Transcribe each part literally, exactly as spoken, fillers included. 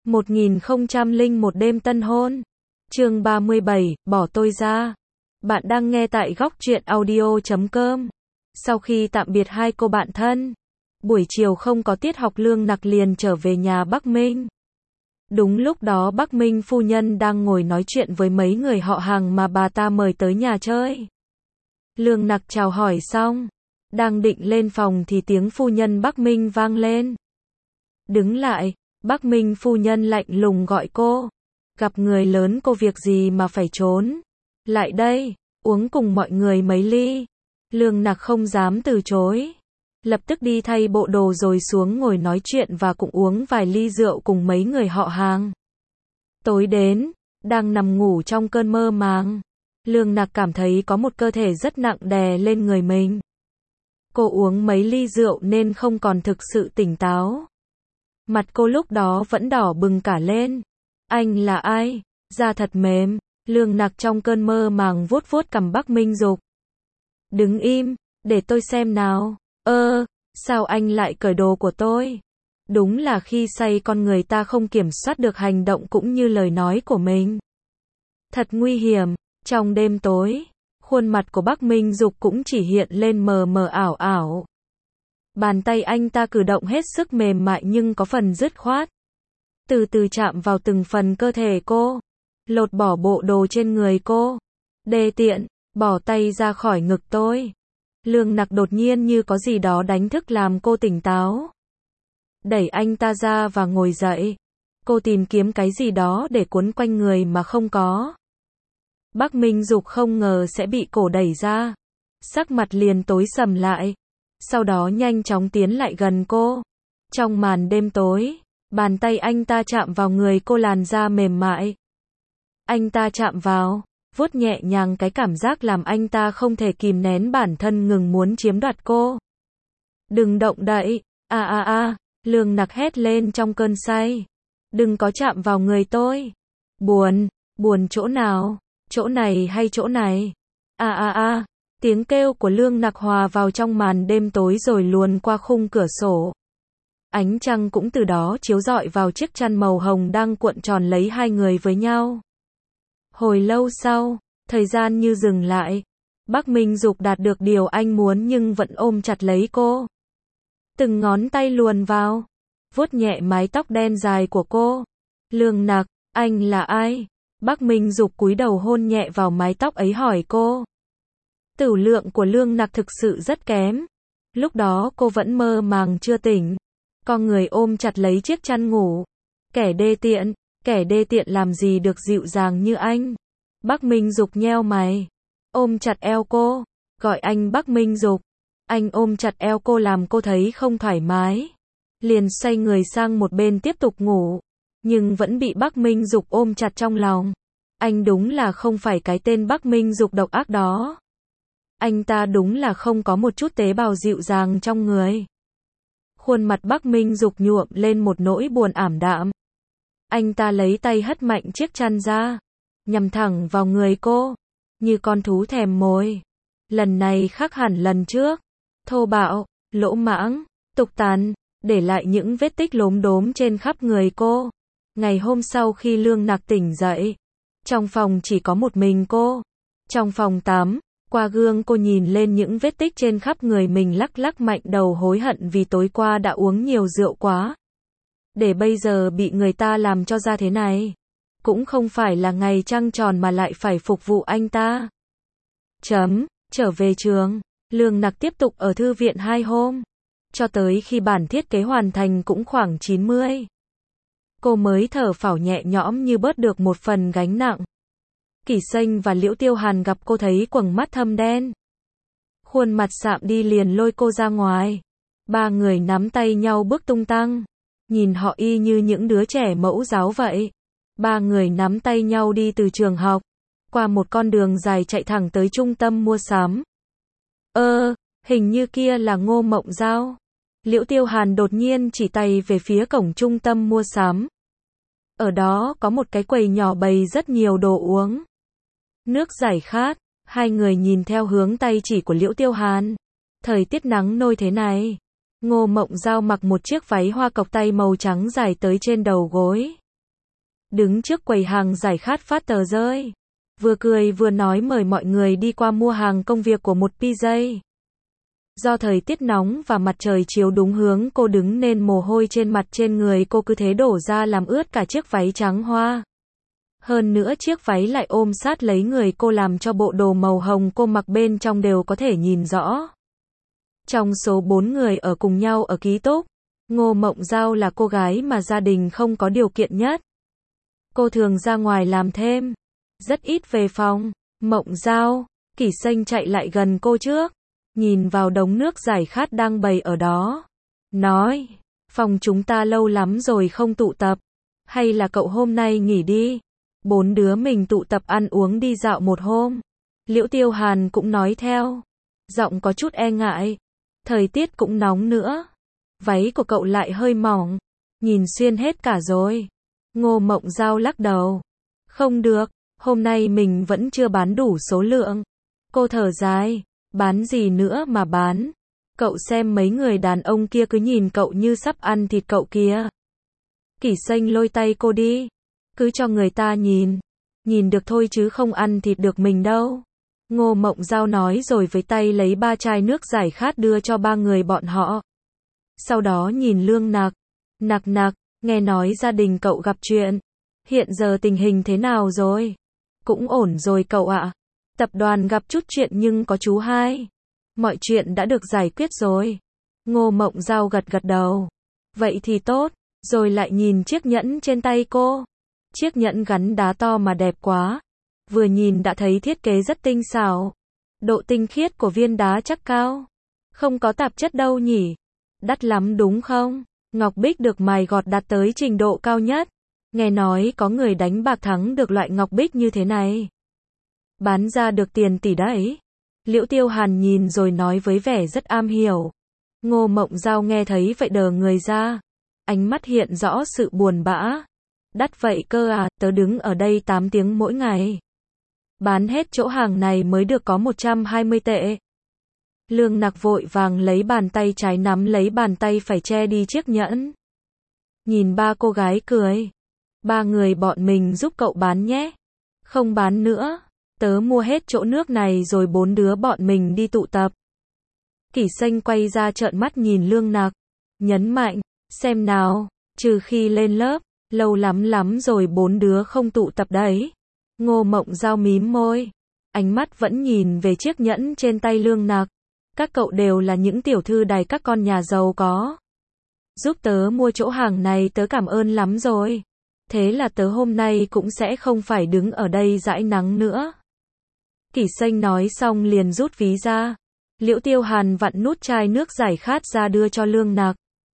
một nghìn không trăm lẻ một đêm tân hôn. Chương ba mươi bảy, bỏ tôi ra. Bạn đang nghe tại góc truyện audio chấm com. Sau khi tạm biệt hai cô bạn thân, buổi chiều không có tiết học, Lương Nặc liền trở về nhà Bắc Minh. Đúng lúc đó Bắc Minh phu nhân đang ngồi nói chuyện với mấy người họ hàng mà bà ta mời tới nhà chơi. Lương Nặc chào hỏi xong, đang định lên phòng thì tiếng phu nhân Bắc Minh vang lên. Đứng lại. Bắc Minh phu nhân lạnh lùng gọi cô. Gặp người lớn cô việc gì mà phải trốn. Lại đây, uống cùng mọi người mấy ly. Lương Nặc không dám từ chối. Lập tức đi thay bộ đồ rồi xuống ngồi nói chuyện và cũng uống vài ly rượu cùng mấy người họ hàng. Tối đến, đang nằm ngủ trong cơn mơ màng, Lương Nặc cảm thấy có một cơ thể rất nặng đè lên người mình. Cô uống mấy ly rượu nên không còn thực sự tỉnh táo. Mặt cô lúc đó vẫn đỏ bừng cả lên. Anh là ai? Da thật mềm. Lương Nặc trong cơn mơ màng vuốt vuốt cằm Bắc Minh Dục. Đứng im, để tôi xem nào. Ơ, sao anh lại cởi đồ của tôi? Đúng là khi say con người ta không kiểm soát được hành động cũng như lời nói của mình. Thật nguy hiểm. Trong đêm tối, khuôn mặt của Bắc Minh Dục cũng chỉ hiện lên mờ mờ ảo ảo. Bàn tay anh ta cử động hết sức mềm mại nhưng có phần dứt khoát. Từ từ chạm vào từng phần cơ thể cô. Lột bỏ bộ đồ trên người cô. Đê tiện, bỏ tay ra khỏi ngực tôi. Lương Nặc đột nhiên như có gì đó đánh thức làm cô tỉnh táo. Đẩy anh ta ra và ngồi dậy. Cô tìm kiếm cái gì đó để quấn quanh người mà không có. Bắc Minh Dục không ngờ sẽ bị cổ đẩy ra. Sắc mặt liền tối sầm lại. Sau đó nhanh chóng tiến lại gần cô. Trong màn đêm tối, bàn tay anh ta chạm vào người cô, làn da mềm mại. Anh ta chạm vào, vuốt nhẹ nhàng cái cảm giác làm anh ta không thể kìm nén bản thân ngừng muốn chiếm đoạt cô. Đừng động đậy, a a a, Lương Nặc hét lên trong cơn say. Đừng có chạm vào người tôi. Buồn, buồn chỗ nào, chỗ này hay chỗ này? A a a. Tiếng kêu của Lương Nặc hòa vào trong màn đêm tối rồi luồn qua khung cửa sổ. Ánh trăng cũng từ đó chiếu rọi vào chiếc chăn màu hồng đang cuộn tròn lấy hai người với nhau. Hồi lâu sau, thời gian như dừng lại. Bắc Minh Dục đạt được điều anh muốn nhưng vẫn ôm chặt lấy cô. Từng ngón tay luồn vào, vuốt nhẹ mái tóc đen dài của cô. Lương Nặc, anh là ai? Bắc Minh Dục cúi đầu hôn nhẹ vào mái tóc ấy hỏi cô. Tửu lượng của Lương Nặc thực sự rất kém. Lúc đó cô vẫn mơ màng chưa tỉnh. Con người ôm chặt lấy chiếc chăn ngủ. Kẻ đê tiện, kẻ đê tiện làm gì được dịu dàng như anh. Bắc Minh Dục nheo mày. Ôm chặt eo cô. Gọi anh Bắc Minh Dục. Anh ôm chặt eo cô làm cô thấy không thoải mái. Liền xoay người sang một bên tiếp tục ngủ. Nhưng vẫn bị Bắc Minh Dục ôm chặt trong lòng. Anh đúng là không phải cái tên Bắc Minh Dục độc ác đó. Anh ta đúng là không có một chút tế bào dịu dàng trong người. Khuôn mặt Bắc Minh Dục nhuộm lên một nỗi buồn ảm đạm. Anh ta lấy tay hất mạnh chiếc chăn ra, nhằm thẳng vào người cô, như con thú thèm mồi. Lần này khác hẳn lần trước. Thô bạo, lỗ mãng, tục tàn, để lại những vết tích lốm đốm trên khắp người cô. Ngày hôm sau khi Lương Nặc tỉnh dậy, trong phòng chỉ có một mình cô. Trong phòng tắm, qua gương cô nhìn lên những vết tích trên khắp người mình, lắc lắc mạnh đầu hối hận vì tối qua đã uống nhiều rượu quá. Để bây giờ bị người ta làm cho ra thế này. Cũng không phải là ngày trăng tròn mà lại phải phục vụ anh ta. Chấm, trở về trường, Lương Nặc tiếp tục ở thư viện hai hôm. Cho tới khi bản thiết kế hoàn thành cũng khoảng chín mươi. Cô mới thở phào nhẹ nhõm như bớt được một phần gánh nặng. Kỷ Xanh và Liễu Tiêu Hàn gặp cô thấy quầng mắt thâm đen. Khuôn mặt sạm đi liền lôi cô ra ngoài. Ba người nắm tay nhau bước tung tăng. Nhìn họ y như những đứa trẻ mẫu giáo vậy. Ba người nắm tay nhau đi từ trường học. Qua một con đường dài chạy thẳng tới trung tâm mua sắm. Ơ, hình như kia là Ngô Mộng Giao. Liễu Tiêu Hàn đột nhiên chỉ tay về phía cổng trung tâm mua sắm. Ở đó có một cái quầy nhỏ bày rất nhiều đồ uống. Nước giải khát. Hai người nhìn theo hướng tay chỉ của Liễu Tiêu Hàn. Thời tiết nắng nôi thế này, Ngô Mộng Giao mặc một chiếc váy hoa cộc tay màu trắng dài tới trên đầu gối. đứng trước quầy hàng giải khát phát tờ rơi. Vừa cười vừa nói mời mọi người đi qua mua hàng công việc của một pê giây. Do thời tiết nóng và mặt trời chiếu đúng hướng cô đứng nên mồ hôi trên mặt trên người cô cứ thế đổ ra làm ướt cả chiếc váy trắng hoa. Hơn nữa chiếc váy lại ôm sát lấy người cô làm cho bộ đồ màu hồng cô mặc bên trong đều có thể nhìn rõ. Trong số bốn người ở cùng nhau ở ký túc, Ngô Mộng Giao là cô gái mà gia đình không có điều kiện nhất. Cô thường ra ngoài làm thêm, rất ít về phòng. Mộng Giao, Kỷ Xanh chạy lại gần cô trước, nhìn vào đống nước giải khát đang bày ở đó. Nói, phòng chúng ta lâu lắm rồi không tụ tập. Hay là cậu hôm nay nghỉ đi. Bốn đứa mình tụ tập ăn uống đi dạo một hôm. Liễu Tiêu Hàn cũng nói theo. Giọng có chút e ngại. Thời tiết cũng nóng nữa. Váy của cậu lại hơi mỏng. Nhìn xuyên hết cả rồi. Ngô Mộng Giao lắc đầu. Không được, hôm nay mình vẫn chưa bán đủ số lượng. Cô thở dài. Bán gì nữa mà bán. Cậu xem mấy người đàn ông kia cứ nhìn cậu như sắp ăn thịt cậu kia. Kỷ Xanh lôi tay cô đi. Cứ cho người ta nhìn. Nhìn được thôi chứ không ăn thịt được mình đâu. Ngô Mộng Giao nói rồi với tay lấy ba chai nước giải khát đưa cho ba người bọn họ. Sau đó nhìn Lương Nặc. Nặc nặc, nghe nói gia đình cậu gặp chuyện. Hiện giờ tình hình thế nào rồi? Cũng ổn rồi cậu ạ. Tập đoàn gặp chút chuyện nhưng có chú hai. Mọi chuyện đã được giải quyết rồi. Ngô Mộng Giao gật gật đầu. Vậy thì tốt. Rồi lại nhìn chiếc nhẫn trên tay cô. Chiếc nhẫn gắn đá to mà đẹp quá. Vừa nhìn đã thấy thiết kế rất tinh xảo. Độ tinh khiết của viên đá chắc cao. Không có tạp chất đâu nhỉ. Đắt lắm đúng không? Ngọc bích được mài gọt đạt tới trình độ cao nhất. Nghe nói có người đánh bạc thắng được loại ngọc bích như thế này. Bán ra được tiền tỷ đấy. Liễu Tiêu Hàn nhìn rồi nói với vẻ rất am hiểu. Ngô Mộng Giao nghe thấy vậy đờ người ra. Ánh mắt hiện rõ sự buồn bã. Đắt vậy cơ à, tớ đứng ở đây tám tiếng mỗi ngày. Bán hết chỗ hàng này mới được có một trăm hai mươi tệ. Lương Nặc vội vàng lấy bàn tay trái nắm lấy bàn tay phải che đi chiếc nhẫn. Nhìn ba cô gái cười. Ba người bọn mình giúp cậu bán nhé. Không bán nữa. Tớ mua hết chỗ nước này rồi bốn đứa bọn mình đi tụ tập. Kỷ Xanh quay ra trợn mắt nhìn Lương Nặc. Nhấn mạnh. Xem nào. Trừ khi lên lớp. Lâu lắm lắm rồi bốn đứa không tụ tập đấy. Ngô Mộng Giao mím môi. Ánh mắt vẫn nhìn về chiếc nhẫn trên tay Lương Nặc. Các cậu đều là những tiểu thư đài các con nhà giàu có. Giúp tớ mua chỗ hàng này tớ cảm ơn lắm rồi. Thế là tớ hôm nay cũng sẽ không phải đứng ở đây dãi nắng nữa. Kỷ Xanh nói xong liền rút ví ra. Liễu Tiêu Hàn vặn nút chai nước giải khát ra đưa cho Lương Nặc.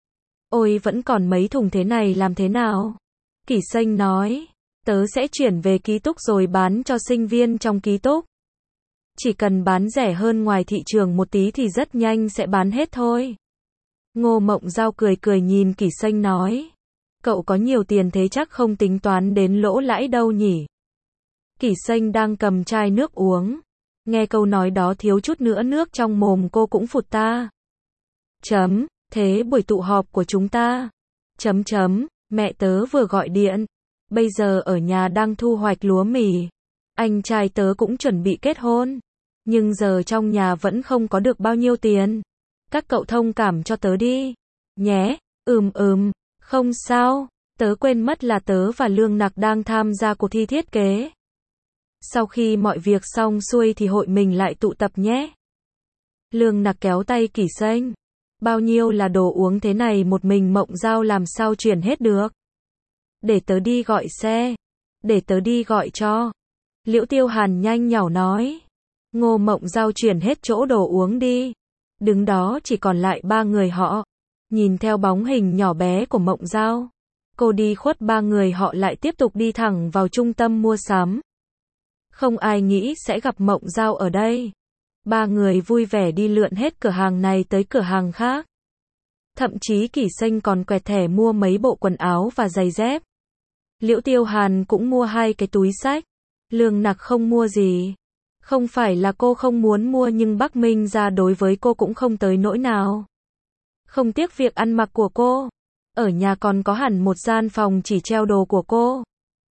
Ôi vẫn còn mấy thùng thế này làm thế nào? Kỷ Xanh nói. Tớ sẽ chuyển về ký túc rồi bán cho sinh viên trong ký túc. Chỉ cần bán rẻ hơn ngoài thị trường một tí thì rất nhanh sẽ bán hết thôi. Ngô Mộng Giao cười cười nhìn Kỷ Xanh nói. Cậu có nhiều tiền thế chắc không tính toán đến lỗ lãi đâu nhỉ? Kỷ Xanh đang cầm chai nước uống. Nghe câu nói đó thiếu chút nữa nước trong mồm cô cũng phụt ta. Chấm, thế buổi tụ họp của chúng ta. Chấm chấm, mẹ tớ vừa gọi điện. Bây giờ ở nhà đang thu hoạch lúa mì. Anh trai tớ cũng chuẩn bị kết hôn. Nhưng giờ trong nhà vẫn không có được bao nhiêu tiền. Các cậu thông cảm cho tớ đi. Nhé, ừm ừm, không sao. Tớ quên mất là tớ và Lương Nặc đang tham gia cuộc thi thiết kế. Sau khi mọi việc xong xuôi thì hội mình lại tụ tập nhé. Lương Nặc kéo tay Kỷ Xanh. Bao nhiêu là đồ uống thế này một mình Mộng Giao làm sao chuyển hết được. Để tớ đi gọi xe. Để tớ đi gọi cho. Liễu Tiêu Hàn nhanh nhảu nói. Ngô Mộng Giao chuyển hết chỗ đồ uống đi. Đứng đó chỉ còn lại ba người họ. Nhìn theo bóng hình nhỏ bé của Mộng Giao. Cô đi khuất ba người họ lại tiếp tục đi thẳng vào trung tâm mua sắm. Không ai nghĩ sẽ gặp Mộng Giao ở đây. Ba người vui vẻ đi lượn hết cửa hàng này tới cửa hàng khác. Thậm chí Kỷ Xanh còn quẹt thẻ mua mấy bộ quần áo và giày dép. Liễu Tiêu Hàn cũng mua hai cái túi xách. Lương Nặc không mua gì. Không phải là cô không muốn mua nhưng Bắc Minh ra đối với cô cũng không tới nỗi nào. Không tiếc việc ăn mặc của cô. Ở nhà còn có hẳn một gian phòng chỉ treo đồ của cô.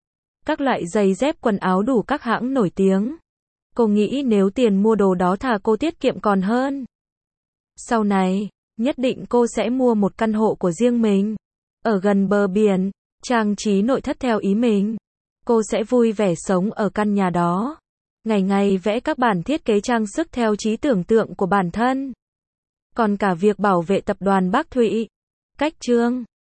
các loại giày dép quần áo đủ các hãng nổi tiếng. Cô nghĩ nếu tiền mua đồ đó thà cô tiết kiệm còn hơn. Sau này, nhất định cô sẽ mua một căn hộ của riêng mình, ở gần bờ biển, trang trí nội thất theo ý mình. Cô sẽ vui vẻ sống ở căn nhà đó, ngày ngày vẽ các bản thiết kế trang sức theo trí tưởng tượng của bản thân. Còn cả việc bảo vệ tập đoàn Bác Thụy, cách chương